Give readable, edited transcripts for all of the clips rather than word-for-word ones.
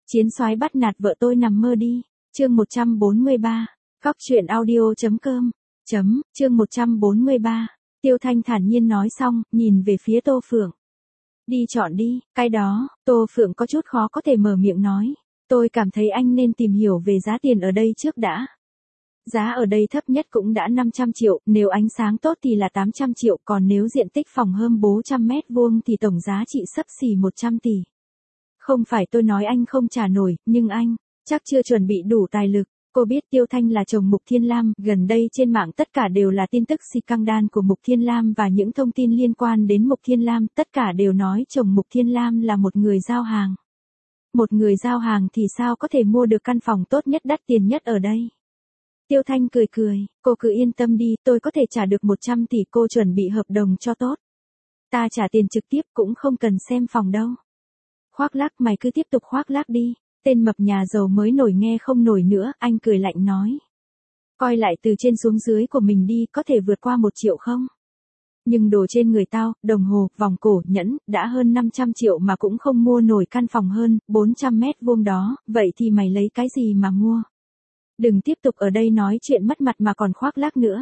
Chiến soái bắt nạt vợ tôi nằm mơ đi. Chương 143. Góc truyện audio.com. Chương 143. Tiêu Thanh thản nhiên nói xong, nhìn về phía Tô Phượng. Đi chọn đi, cái đó, Tô Phượng có chút khó có thể mở miệng nói. Tôi cảm thấy anh nên tìm hiểu về giá tiền ở đây trước đã. Giá ở đây thấp nhất cũng đã 500 triệu, nếu ánh sáng tốt thì là 800 triệu, còn nếu diện tích phòng hơn 400 mét vuông thì tổng giá trị xấp xỉ 100 tỷ. Không phải tôi nói anh không trả nổi, nhưng anh, chắc chưa chuẩn bị đủ tài lực. Cô biết Tiêu Thanh là chồng Mục Thiên Lam, gần đây trên mạng tất cả đều là tin tức scandal của Mục Thiên Lam và những thông tin liên quan đến Mục Thiên Lam, tất cả đều nói chồng Mục Thiên Lam là một người giao hàng. Một người giao hàng thì sao có thể mua được căn phòng tốt nhất đắt tiền nhất ở đây? Tiêu Thanh cười cười, cô cứ yên tâm đi, tôi có thể trả được 100 tỷ, cô chuẩn bị hợp đồng cho tốt. Ta trả tiền trực tiếp cũng không cần xem phòng đâu. Khoác lác, mày cứ tiếp tục khoác lác đi. Tên mập nhà giàu mới nổi nghe không nổi nữa, anh cười lạnh nói. Coi lại từ trên xuống dưới của mình đi, có thể vượt qua 1 triệu không? Nhưng đồ trên người tao, đồng hồ, vòng cổ, nhẫn, đã hơn 500 triệu mà cũng không mua nổi căn phòng hơn 400 mét vuông đó, vậy thì mày lấy cái gì mà mua? Đừng tiếp tục ở đây nói chuyện mất mặt mà còn khoác lác nữa.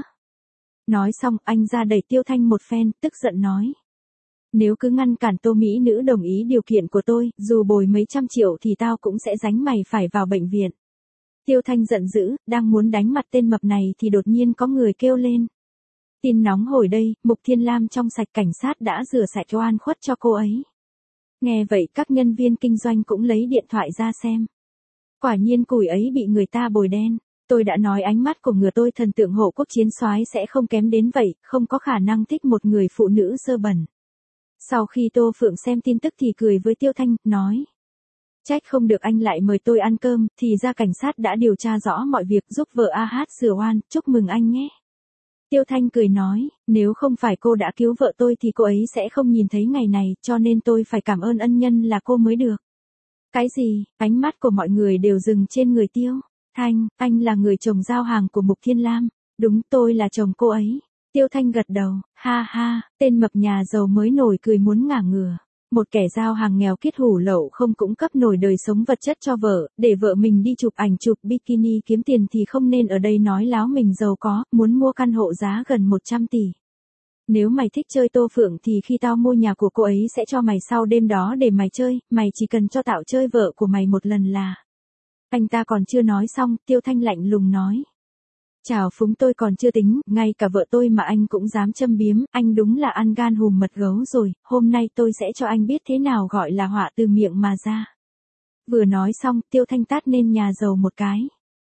Nói xong, anh ra đẩy Tiêu Thanh một phen, tức giận nói. Nếu cứ ngăn cản Tô Mỹ nữ đồng ý điều kiện của tôi, dù bồi mấy trăm triệu thì tao cũng sẽ đánh mày phải vào bệnh viện. Tiêu Thanh giận dữ, đang muốn đánh mặt tên mập này thì đột nhiên có người kêu lên. Tin nóng hồi đây, Mục Thiên Lam trong sạch, cảnh sát đã rửa sạch oan khuất cho cô ấy. Nghe vậy các nhân viên kinh doanh cũng lấy điện thoại ra xem. Quả nhiên củi ấy bị người ta bồi đen. Tôi đã nói ánh mắt của người tôi thần tượng hộ quốc chiến soái sẽ không kém đến vậy, không có khả năng thích một người phụ nữ dơ bẩn. Sau khi Tô Phượng xem tin tức thì cười với Tiêu Thanh, nói. Trách không được anh lại mời tôi ăn cơm, thì ra cảnh sát đã điều tra rõ mọi việc, giúp vợ AH sửa oan, chúc mừng anh nhé. Tiêu Thanh cười nói, nếu không phải cô đã cứu vợ tôi thì cô ấy sẽ không nhìn thấy ngày này, cho nên tôi phải cảm ơn ân nhân là cô mới được. Cái gì? Ánh mắt của mọi người đều dừng trên người Tiêu Thanh, anh là người chồng giao hàng của Mục Thiên Lam. Đúng, tôi là chồng cô ấy. Tiêu Thanh gật đầu, ha ha, tên mập nhà giàu mới nổi cười muốn ngả ngửa. Một kẻ giao hàng nghèo kiết hủ lậu không cũng cấp nổi đời sống vật chất cho vợ, để vợ mình đi chụp ảnh chụp bikini kiếm tiền thì không nên ở đây nói láo mình giàu có, muốn mua căn hộ giá gần 100 tỷ. Nếu mày thích chơi Tô Phượng thì khi tao mua nhà của cô ấy sẽ cho mày sau đêm đó để mày chơi, mày chỉ cần cho tao chơi vợ của mày một lần là. Anh ta còn chưa nói xong, Tiêu Thanh lạnh lùng nói. Chào phúng tôi còn chưa tính, ngay cả vợ tôi mà anh cũng dám châm biếm, anh đúng là ăn gan hùm mật gấu rồi, hôm nay tôi sẽ cho anh biết thế nào gọi là họa từ miệng mà ra. Vừa nói xong, Tiêu Thanh tát lên nhà giàu một cái.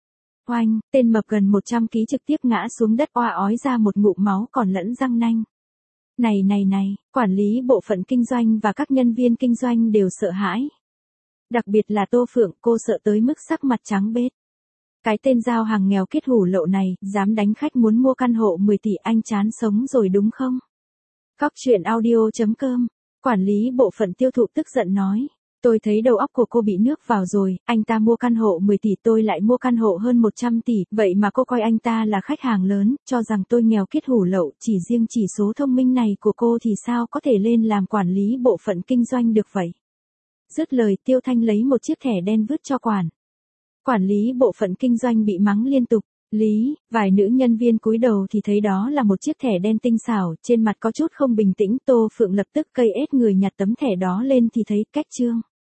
Oanh, tên mập gần 100 ký trực tiếp ngã xuống đất oa ói ra một ngụm máu còn lẫn răng nanh. Này, quản lý bộ phận kinh doanh và các nhân viên kinh doanh đều sợ hãi. Đặc biệt là Tô Phượng, cô sợ tới mức sắc mặt trắng bết. Cái tên giao hàng nghèo kiết hủ lậu này, dám đánh khách muốn mua căn hộ 10 tỷ, anh chán sống rồi đúng không? Góc truyện audio.com. Quản lý bộ phận tiêu thụ tức giận nói. Tôi thấy đầu óc của cô bị nước vào rồi, anh ta mua căn hộ 10 tỷ tôi lại mua căn hộ hơn 100 tỷ, vậy mà cô coi anh ta là khách hàng lớn, cho rằng tôi nghèo kiết hủ lậu, chỉ riêng chỉ số thông minh này của cô thì sao có thể lên làm quản lý bộ phận kinh doanh được vậy? Dứt lời, Tiêu Thanh lấy một chiếc thẻ đen vứt cho Quản lý bộ phận kinh doanh bị mắng liên tục. Vài nữ nhân viên cúi đầu thì thấy đó là một chiếc thẻ đen tinh xảo, trên mặt có chút không bình tĩnh. Tô Phượng lập tức cây ết người nhặt tấm thẻ đó lên thì thấy cách chương.